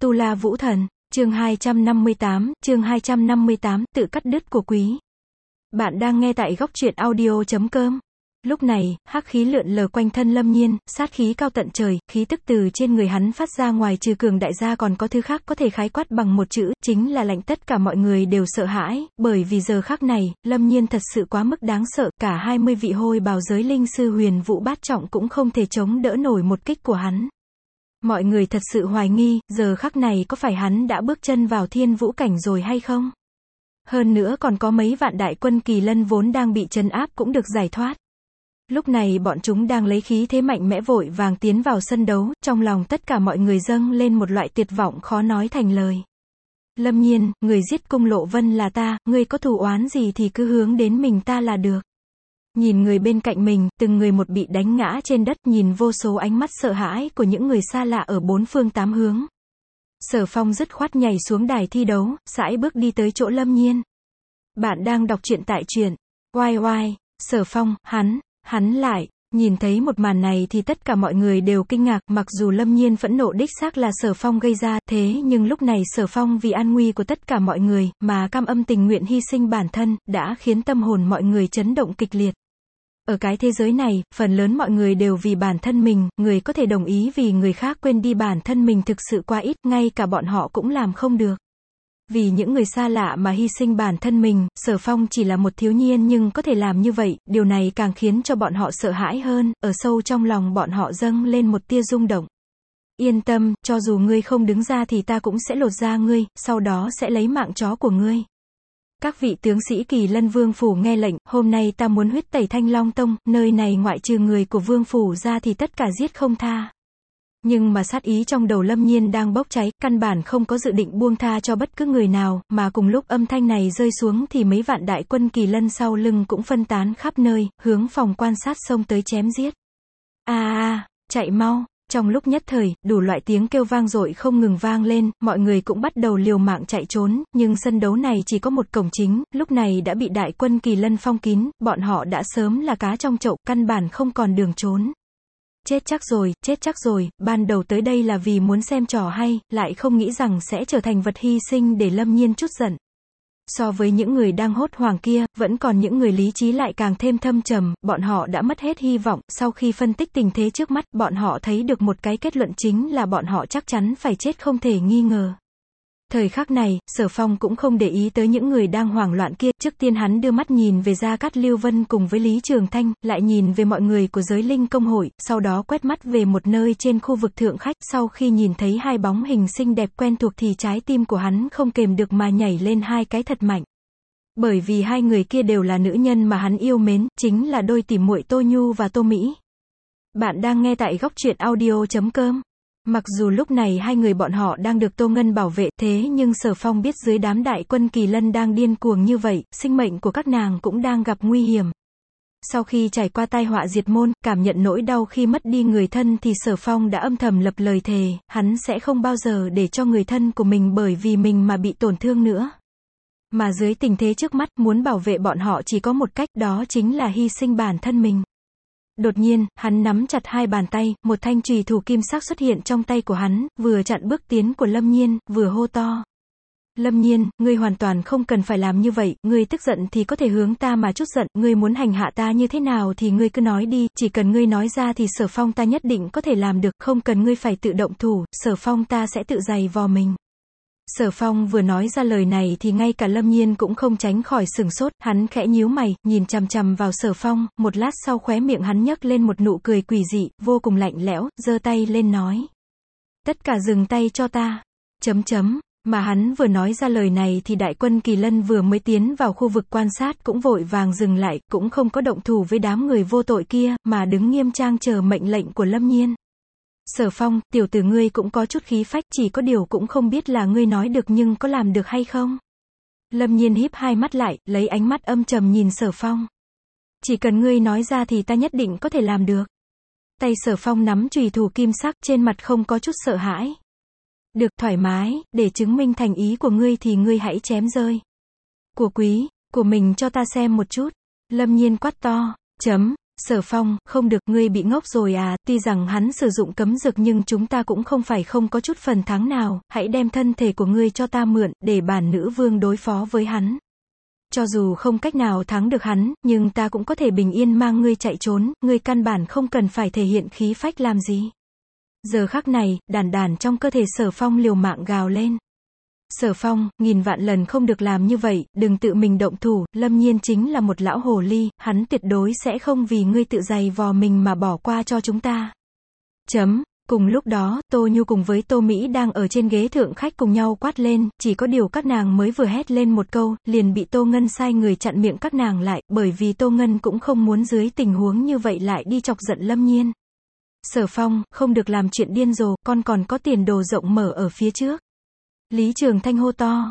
Tu La Vũ Thần, chương 258, tự cắt đứt của quý. Bạn đang nghe tại góc truyện audio.com. Lúc này, hắc khí lượn lờ quanh thân Lâm Nhiên, sát khí cao tận trời, khí tức từ trên người hắn phát ra ngoài trừ cường đại gia còn có thứ khác có thể khái quát bằng một chữ, chính là lạnh. Tất cả mọi người đều sợ hãi, bởi vì giờ khắc này, Lâm Nhiên thật sự quá mức đáng sợ, cả 20 vị hôi bào giới linh sư huyền vũ bát trọng cũng không thể chống đỡ nổi một kích của hắn. Mọi người thật sự hoài nghi, giờ khắc này có phải hắn đã bước chân vào thiên vũ cảnh rồi hay không? Hơn nữa còn có mấy vạn đại quân kỳ lân vốn đang bị trấn áp cũng được giải thoát. Lúc này bọn chúng đang lấy khí thế mạnh mẽ vội vàng tiến vào sân đấu, trong lòng tất cả mọi người dâng lên một loại tuyệt vọng khó nói thành lời. Lâm Nhiên, người giết Cung Lộ Vân là ta, ngươi có thù oán gì thì cứ hướng đến mình ta là được. Nhìn người bên cạnh mình, từng người một bị đánh ngã trên đất, nhìn vô số ánh mắt sợ hãi của những người xa lạ ở bốn phương tám hướng. Sở Phong dứt khoát nhảy xuống đài thi đấu, sải bước đi tới chỗ Lâm Nhiên. Bạn đang đọc truyện tại truyện YY. Sở Phong, hắn lại, nhìn thấy một màn này thì tất cả mọi người đều kinh ngạc, mặc dù Lâm Nhiên phẫn nộ đích xác là Sở Phong gây ra, thế nhưng lúc này Sở Phong vì an nguy của tất cả mọi người, mà cam âm tình nguyện hy sinh bản thân, đã khiến tâm hồn mọi người chấn động kịch liệt. Ở cái thế giới này, phần lớn mọi người đều vì bản thân mình, người có thể đồng ý vì người khác quên đi bản thân mình thực sự quá ít, ngay cả bọn họ cũng làm không được. Vì những người xa lạ mà hy sinh bản thân mình, Sở Phong chỉ là một thiếu niên nhưng có thể làm như vậy, điều này càng khiến cho bọn họ sợ hãi hơn, ở sâu trong lòng bọn họ dâng lên một tia rung động. Yên tâm, cho dù ngươi không đứng ra thì ta cũng sẽ lột da ngươi, sau đó sẽ lấy mạng chó của ngươi. Các vị tướng sĩ Kỳ Lân Vương Phủ nghe lệnh, hôm nay ta muốn huyết tẩy Thanh Long Tông, nơi này ngoại trừ người của Vương Phủ ra thì tất cả giết không tha. Nhưng mà sát ý trong đầu Lâm Nhiên đang bốc cháy, căn bản không có dự định buông tha cho bất cứ người nào, mà cùng lúc âm thanh này rơi xuống thì mấy vạn đại quân Kỳ Lân sau lưng cũng phân tán khắp nơi, hướng phòng quan sát xông tới chém giết. Chạy mau! Trong lúc nhất thời, đủ loại tiếng kêu vang dội không ngừng vang lên, mọi người cũng bắt đầu liều mạng chạy trốn, nhưng sân đấu này chỉ có một cổng chính, lúc này đã bị đại quân Kỳ Lân phong kín, bọn họ đã sớm là cá trong chậu, căn bản không còn đường trốn. Chết chắc rồi, ban đầu tới đây là vì muốn xem trò hay, lại không nghĩ rằng sẽ trở thành vật hy sinh để Lâm Nhiên chút giận. So với những người đang hốt hoảng kia, vẫn còn những người lý trí lại càng thêm thâm trầm, bọn họ đã mất hết hy vọng, sau khi phân tích tình thế trước mắt, bọn họ thấy được một cái kết luận chính là bọn họ chắc chắn phải chết không thể nghi ngờ. Thời khắc này, Sở Phong cũng không để ý tới những người đang hoảng loạn kia, trước tiên hắn đưa mắt nhìn về Gia Cát Lưu Vân cùng với Lý Trường Thanh, lại nhìn về mọi người của giới linh công hội, sau đó quét mắt về một nơi trên khu vực thượng khách, sau khi nhìn thấy hai bóng hình xinh đẹp quen thuộc thì trái tim của hắn không kềm được mà nhảy lên hai cái thật mạnh. Bởi vì hai người kia đều là nữ nhân mà hắn yêu mến, chính là đôi tỉ muội Tô Nhu và Tô Mỹ. Bạn đang nghe tại góc truyện audio.com. Mặc dù lúc này hai người bọn họ đang được Tô Ngân bảo vệ, thế nhưng Sở Phong biết dưới đám đại quân Kỳ Lân đang điên cuồng như vậy, sinh mệnh của các nàng cũng đang gặp nguy hiểm. Sau khi trải qua tai họa diệt môn, cảm nhận nỗi đau khi mất đi người thân thì Sở Phong đã âm thầm lập lời thề, hắn sẽ không bao giờ để cho người thân của mình bởi vì mình mà bị tổn thương nữa. Mà dưới tình thế trước mắt, muốn bảo vệ bọn họ chỉ có một cách, đó chính là hy sinh bản thân mình. Đột nhiên, hắn nắm chặt hai bàn tay, một thanh chùy thủ kim sắc xuất hiện trong tay của hắn, vừa chặn bước tiến của Lâm Nhiên, vừa hô to. Lâm Nhiên, ngươi hoàn toàn không cần phải làm như vậy, ngươi tức giận thì có thể hướng ta mà chút giận, ngươi muốn hành hạ ta như thế nào thì ngươi cứ nói đi, chỉ cần ngươi nói ra thì Sở Phong ta nhất định có thể làm được, không cần ngươi phải tự động thủ, Sở Phong ta sẽ tự giày vò mình. Sở Phong vừa nói ra lời này thì ngay cả Lâm Nhiên cũng không tránh khỏi sửng sốt, hắn khẽ nhíu mày, nhìn chằm chằm vào Sở Phong, một lát sau khóe miệng hắn nhấc lên một nụ cười quỷ dị, vô cùng lạnh lẽo, giơ tay lên nói. Tất cả dừng tay cho ta. Mà hắn vừa nói ra lời này thì đại quân Kỳ Lân vừa mới tiến vào khu vực quan sát cũng vội vàng dừng lại, cũng không có động thủ với đám người vô tội kia, mà đứng nghiêm trang chờ mệnh lệnh của Lâm Nhiên. Sở Phong, tiểu tử ngươi cũng có chút khí phách, chỉ có điều cũng không biết là ngươi nói được nhưng có làm được hay không? Lâm Nhiên híp hai mắt lại, lấy ánh mắt âm trầm nhìn Sở Phong. Chỉ cần ngươi nói ra thì ta nhất định có thể làm được. Tay Sở Phong nắm chùy thủ kim sắc, trên mặt không có chút sợ hãi. Được, thoải mái, để chứng minh thành ý của ngươi thì ngươi hãy chém rơi của quý của mình cho ta xem một chút. Lâm Nhiên quát to. Sở Phong, không được, ngươi bị ngốc rồi à, tuy rằng hắn sử dụng cấm dược nhưng chúng ta cũng không phải không có chút phần thắng nào, hãy đem thân thể của ngươi cho ta mượn, để bản nữ vương đối phó với hắn. Cho dù không cách nào thắng được hắn, nhưng ta cũng có thể bình yên mang ngươi chạy trốn, ngươi căn bản không cần phải thể hiện khí phách làm gì. Giờ khắc này, đàn đàn trong cơ thể Sở Phong liều mạng gào lên. Sở Phong, nghìn vạn lần không được làm như vậy, đừng tự mình động thủ, Lâm Nhiên chính là một lão hồ ly, hắn tuyệt đối sẽ không vì ngươi tự giày vò mình mà bỏ qua cho chúng ta. Cùng lúc đó, Tô Nhu cùng với Tô Mỹ đang ở trên ghế thượng khách cùng nhau quát lên, chỉ có điều các nàng mới vừa hét lên một câu, liền bị Tô Ngân sai người chặn miệng các nàng lại, bởi vì Tô Ngân cũng không muốn dưới tình huống như vậy lại đi chọc giận Lâm Nhiên. Sở Phong, không được làm chuyện điên rồ, con còn có tiền đồ rộng mở ở phía trước. Lý Trường Thanh hô to.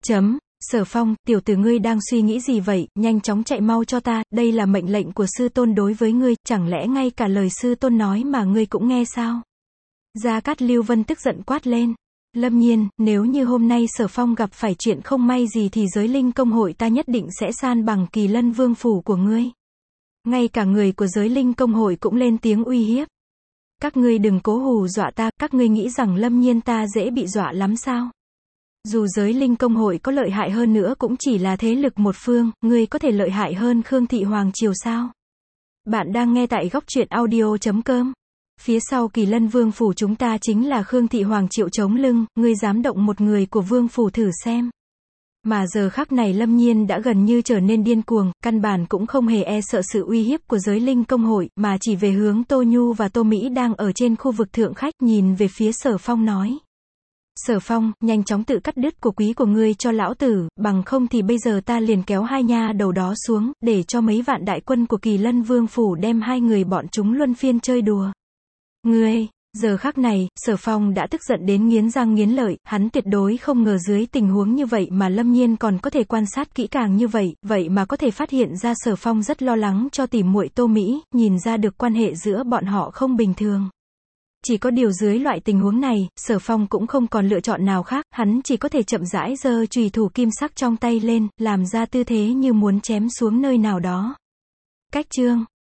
Sở Phong, tiểu tử ngươi đang suy nghĩ gì vậy, nhanh chóng chạy mau cho ta, đây là mệnh lệnh của sư tôn đối với ngươi, chẳng lẽ ngay cả lời sư tôn nói mà ngươi cũng nghe sao? Gia Cát Lưu Vân tức giận quát lên. Lâm Nhiên, nếu như hôm nay Sở Phong gặp phải chuyện không may gì thì giới linh công hội ta nhất định sẽ san bằng Kỳ Lân Vương phủ của ngươi. Ngay cả người của giới linh công hội cũng lên tiếng uy hiếp. Các ngươi đừng cố hù dọa ta, các ngươi nghĩ rằng Lâm Nhiên ta dễ bị dọa lắm sao? Dù giới linh công hội có lợi hại hơn nữa cũng chỉ là thế lực một phương, ngươi có thể lợi hại hơn Khương Thị Hoàng Triều sao? Bạn đang nghe tại góc truyện audio.com. Phía sau Kỳ Lân Vương phủ chúng ta chính là Khương Thị Hoàng Triệu chống lưng, ngươi dám động một người của Vương phủ thử xem. Mà giờ khắc này Lâm Nhiên đã gần như trở nên điên cuồng, căn bản cũng không hề e sợ sự uy hiếp của giới linh công hội, mà chỉ về hướng Tô Nhu và Tô Mỹ đang ở trên khu vực thượng khách, nhìn về phía Sở Phong nói. Sở Phong, nhanh chóng tự cắt đứt của quý của ngươi cho lão tử, bằng không thì bây giờ ta liền kéo hai nha đầu đó xuống, để cho mấy vạn đại quân của Kỳ Lân Vương phủ đem hai người bọn chúng luân phiên chơi đùa. Ngươi, giờ khắc này, Sở Phong đã tức giận đến nghiến răng nghiến lợi, hắn tuyệt đối không ngờ dưới tình huống như vậy mà Lâm Nhiên còn có thể quan sát kỹ càng như vậy, vậy mà có thể phát hiện ra Sở Phong rất lo lắng cho tỉ muội Tô Mỹ, nhìn ra được quan hệ giữa bọn họ không bình thường. Chỉ có điều dưới loại tình huống này, Sở Phong cũng không còn lựa chọn nào khác, hắn chỉ có thể chậm rãi giơ chùy thủ kim sắc trong tay lên, làm ra tư thế như muốn chém xuống nơi nào đó. Cách chương